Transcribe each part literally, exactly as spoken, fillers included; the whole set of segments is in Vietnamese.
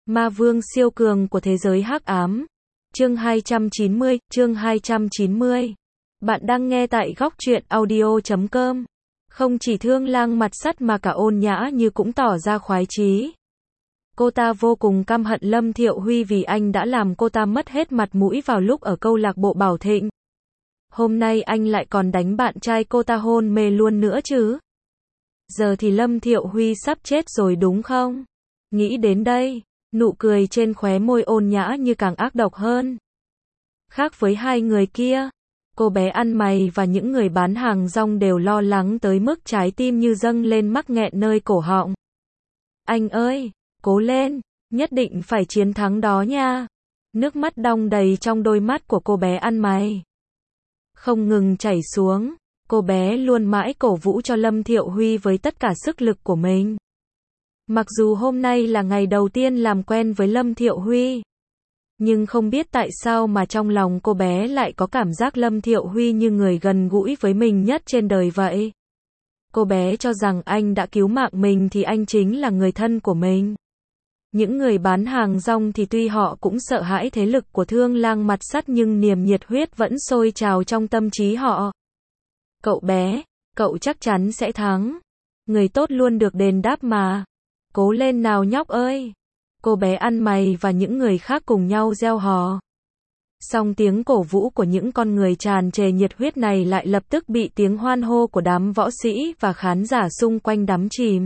Ma vương siêu cường của thế giới hắc ám. Chương hai trăm chín mươi, chương hai trăm chín mươi. Bạn đang nghe tại góc truyện audio chấm com. Không chỉ Thương Lang mặt sắt mà cả Ôn Nhã Như cũng tỏ ra khoái chí. Cô ta vô cùng căm hận Lâm Thiệu Huy vì anh đã làm cô ta mất hết mặt mũi vào lúc ở câu lạc bộ Bảo Thịnh. Hôm nay anh lại còn đánh bạn trai cô ta hôn mê luôn nữa chứ. Giờ thì Lâm Thiệu Huy sắp chết rồi đúng không? Nghĩ đến đây, nụ cười trên khóe môi Ôn Nhã Như càng ác độc hơn. Khác với hai người kia, cô bé ăn mày và những người bán hàng rong đều lo lắng tới mức trái tim như dâng lên mắc nghẹn nơi cổ họng. Anh ơi, cố lên, nhất định phải chiến thắng đó nha. Nước mắt đong đầy trong đôi mắt của cô bé ăn mày. Không ngừng chảy xuống, cô bé luôn mãi cổ vũ cho Lâm Thiệu Huy với tất cả sức lực của mình. Mặc dù hôm nay là ngày đầu tiên làm quen với Lâm Thiệu Huy, nhưng không biết tại sao mà trong lòng cô bé lại có cảm giác Lâm Thiệu Huy như người gần gũi với mình nhất trên đời vậy. Cô bé cho rằng anh đã cứu mạng mình thì anh chính là người thân của mình. Những người bán hàng rong thì tuy họ cũng sợ hãi thế lực của Thương Lang mặt sắt nhưng niềm nhiệt huyết vẫn sôi trào trong tâm trí họ. Cậu bé, cậu chắc chắn sẽ thắng. Người tốt luôn được đền đáp mà. Cố lên nào nhóc ơi. Cô bé ăn mày và những người khác cùng nhau reo hò. Song tiếng cổ vũ của những con người tràn trề nhiệt huyết này lại lập tức bị tiếng hoan hô của đám võ sĩ và khán giả xung quanh đắm chìm.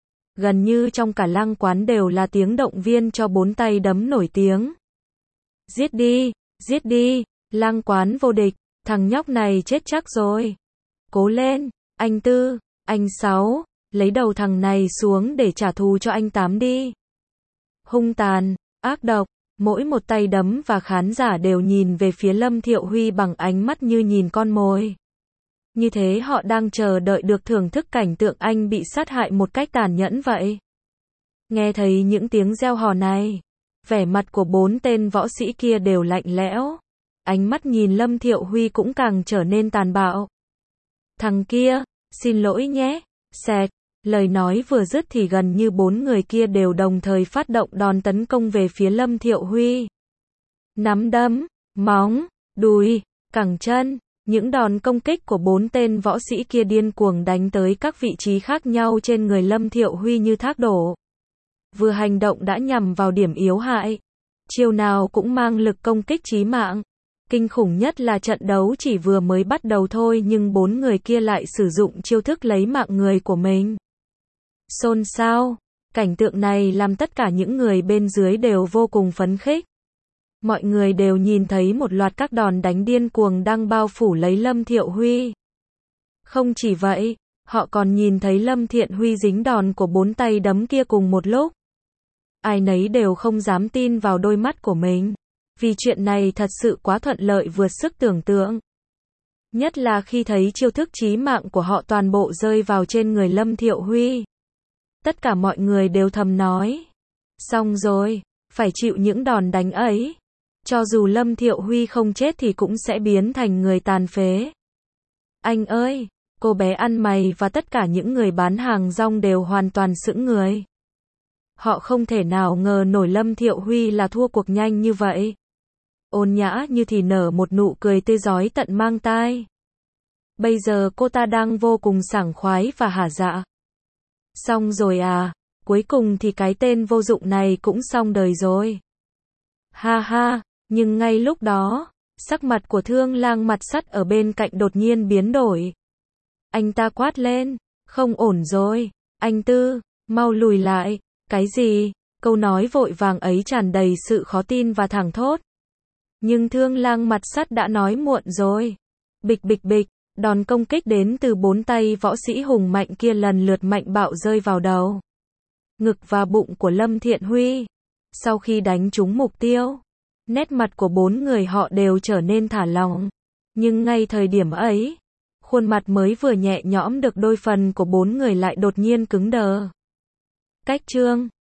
Gần như trong cả lăng quán đều là tiếng động viên cho bốn tay đấm nổi tiếng. Giết đi, giết đi, lăng quán vô địch, thằng nhóc này chết chắc rồi. Cố lên, anh Tư, anh Sáu, lấy đầu thằng này xuống để trả thù cho anh Tám đi. Hung tàn, ác độc, mỗi một tay đấm và khán giả đều nhìn về phía Lâm Thiệu Huy bằng ánh mắt như nhìn con mồi. Như thế họ đang chờ đợi được thưởng thức cảnh tượng anh bị sát hại một cách tàn nhẫn vậy. Nghe thấy những tiếng reo hò này, vẻ mặt của bốn tên võ sĩ kia đều lạnh lẽo. Ánh mắt nhìn Lâm Thiệu Huy cũng càng trở nên tàn bạo. Thằng kia, xin lỗi nhé, xẹt. Lời nói vừa dứt thì gần như bốn người kia đều đồng thời phát động đòn tấn công về phía Lâm Thiệu Huy. Nắm đấm, móng, đùi, cẳng chân, những đòn công kích của bốn tên võ sĩ kia điên cuồng đánh tới các vị trí khác nhau trên người Lâm Thiệu Huy như thác đổ. Vừa hành động đã nhằm vào điểm yếu hại, chiêu nào cũng mang lực công kích chí mạng. Kinh khủng nhất là trận đấu chỉ vừa mới bắt đầu thôi nhưng bốn người kia lại sử dụng chiêu thức lấy mạng người của mình. Xôn xao, cảnh tượng này làm tất cả những người bên dưới đều vô cùng phấn khích. Mọi người đều nhìn thấy một loạt các đòn đánh điên cuồng đang bao phủ lấy Lâm Thiệu Huy. Không chỉ vậy, họ còn nhìn thấy Lâm Thiện Huy dính đòn của bốn tay đấm kia cùng một lúc. Ai nấy đều không dám tin vào đôi mắt của mình, vì chuyện này thật sự quá thuận lợi vượt sức tưởng tượng. Nhất là khi thấy chiêu thức chí mạng của họ toàn bộ rơi vào trên người Lâm Thiệu Huy. Tất cả mọi người đều thầm nói. Xong rồi, phải chịu những đòn đánh ấy. Cho dù Lâm Thiệu Huy không chết thì cũng sẽ biến thành người tàn phế. Anh ơi, cô bé ăn mày và tất cả những người bán hàng rong đều hoàn toàn sững người. Họ không thể nào ngờ nổi Lâm Thiệu Huy là thua cuộc nhanh như vậy. Ôn Nhã Như thì nở một nụ cười tươi rói tận mang tai. Bây giờ cô ta đang vô cùng sảng khoái và hả dạ. Xong rồi à, cuối cùng thì cái tên vô dụng này cũng xong đời rồi. Ha ha, nhưng ngay lúc đó, sắc mặt của Thương Lang mặt sắt ở bên cạnh đột nhiên biến đổi. Anh ta quát lên, không ổn rồi, anh Tư, mau lùi lại, cái gì? Câu nói vội vàng ấy tràn đầy sự khó tin và thảng thốt. Nhưng Thương Lang mặt sắt đã nói muộn rồi. Bịch bịch bịch. Đòn công kích đến từ bốn tay võ sĩ hùng mạnh kia lần lượt mạnh bạo rơi vào đầu, ngực và bụng của Lâm Thiện Huy. Sau khi đánh trúng mục tiêu, nét mặt của bốn người họ đều trở nên thả lỏng. Nhưng ngay thời điểm ấy, khuôn mặt mới vừa nhẹ nhõm được đôi phần của bốn người lại đột nhiên cứng đờ. Cách chương